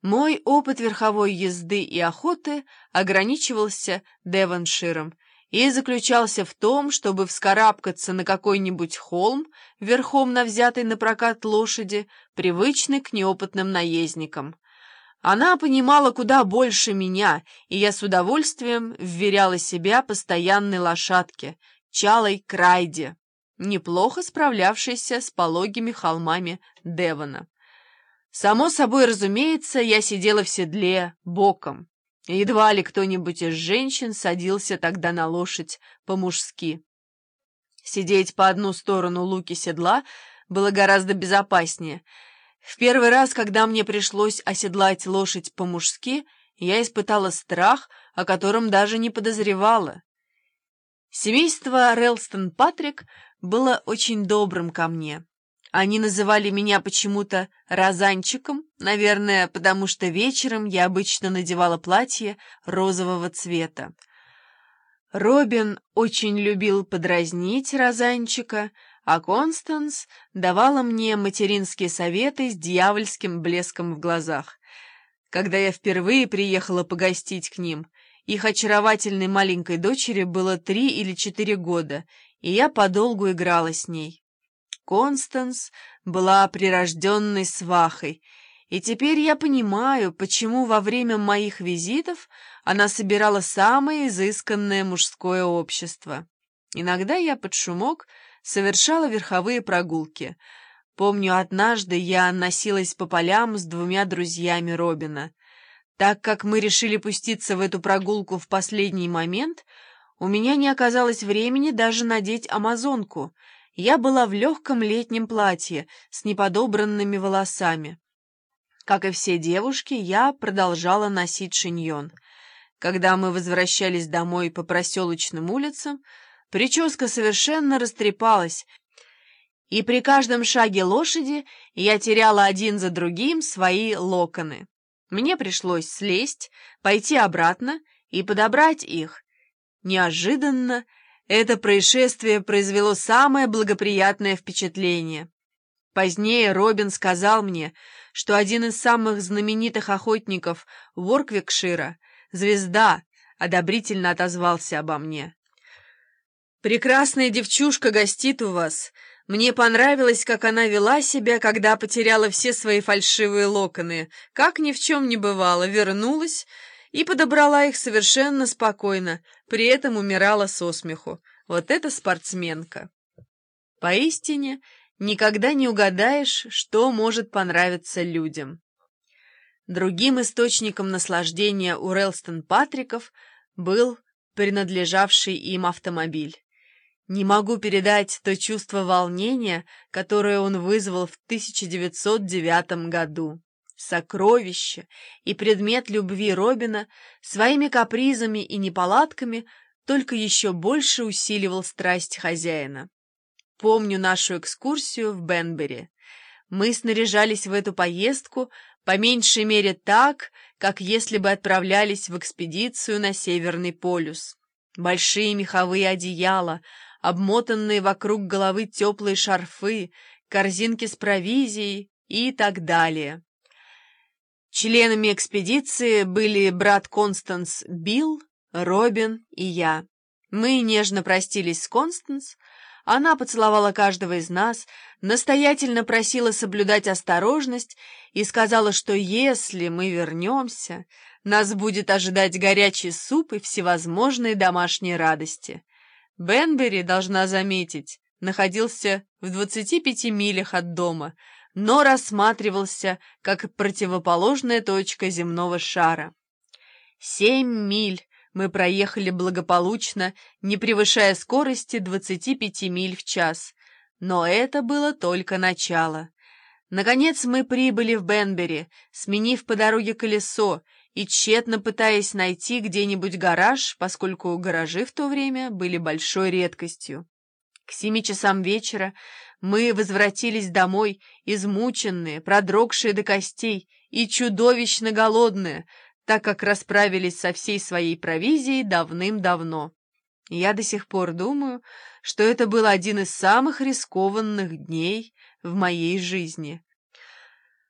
Мой опыт верховой езды и охоты ограничивался Девонширом и заключался в том, чтобы вскарабкаться на какой-нибудь холм верхом на взятой на прокат лошади, привычной к неопытным наездникам. Она понимала куда больше меня, и я с удовольствием вверяла себя постоянной лошадке, чалой Крайде, неплохо справлявшейся с пологими холмами Девона. Само собой разумеется, я сидела в седле боком. Едва ли кто-нибудь из женщин садился тогда на лошадь по-мужски. Сидеть по одну сторону луки седла было гораздо безопаснее. В первый раз, когда мне пришлось оседлать лошадь по-мужски, я испытала страх, о котором даже не подозревала. Семейство Рэлстон-Патрик было очень добрым ко мне. Они называли меня почему-то розанчиком, наверное, потому что вечером я обычно надевала платье розового цвета. Робин очень любил подразнить розанчика, а Констанс давала мне материнские советы с дьявольским блеском в глазах. Когда я впервые приехала погостить к ним, их очаровательной маленькой дочери было 3 или 4 года, и я подолгу играла с ней. Констанс была прирожденной свахой, и теперь я понимаю, почему во время моих визитов она собирала самое изысканное мужское общество. Иногда я под шумок совершала верховые прогулки. Помню, однажды я носилась по полям с 2 друзьями Робина. Так как мы решили пуститься в эту прогулку в последний момент, у меня не оказалось времени даже надеть амазонку. Я была в легком летнем платье с неподобранными волосами. Как и все девушки, я продолжала носить шиньон. Когда мы возвращались домой по проселочным улицам, прическа совершенно растрепалась, и при каждом шаге лошади я теряла один за другим свои локоны. Мне пришлось слезть, пойти обратно и подобрать их. Неожиданно это происшествие произвело самое благоприятное впечатление. Позднее Робин сказал мне, что один из самых знаменитых охотников Уорквикшира, Звезда, одобрительно отозвался обо мне. «Прекрасная девчушка гостит у вас. Мне понравилось, как она вела себя, когда потеряла все свои фальшивые локоны. Как ни в чем не бывало, вернулась и подобрала их совершенно спокойно, при этом умирала со смеху. Вот это спортсменка!» Поистине, никогда не угадаешь, что может понравиться людям. Другим источником наслаждения у Рэлстон-Патриков был принадлежавший им автомобиль. Не могу передать то чувство волнения, которое он вызвал в 1909 году. Сокровище и предмет любви Робина своими капризами и неполадками только еще больше усиливал страсть хозяина. Помню нашу экскурсию в Бенбери. Мы снаряжались в эту поездку по меньшей мере так, как если бы отправлялись в экспедицию на Северный полюс. Большие меховые одеяла, обмотанные вокруг головы теплые шарфы, корзинки с провизией и так далее. Членами экспедиции были брат Констанс Билл, Робин и я. Мы нежно простились с Констанс. Она поцеловала каждого из нас, настоятельно просила соблюдать осторожность и сказала, что если мы вернемся, нас будет ожидать горячий суп и всевозможные домашние радости. Бенбери, должна заметить, находился в 25 милях от дома, но рассматривался как противоположная точка земного шара. 7 миль мы проехали благополучно, не превышая скорости 25 миль в час. Но это было только начало. Наконец мы прибыли в Бенбери, сменив по дороге колесо и тщетно пытаясь найти где-нибудь гараж, поскольку гаражи в то время были большой редкостью. К 7 часам вечера мы возвратились домой, измученные, продрогшие до костей и чудовищно голодные, так как расправились со всей своей провизией давным-давно. Я до сих пор думаю, что это был один из самых рискованных дней в моей жизни.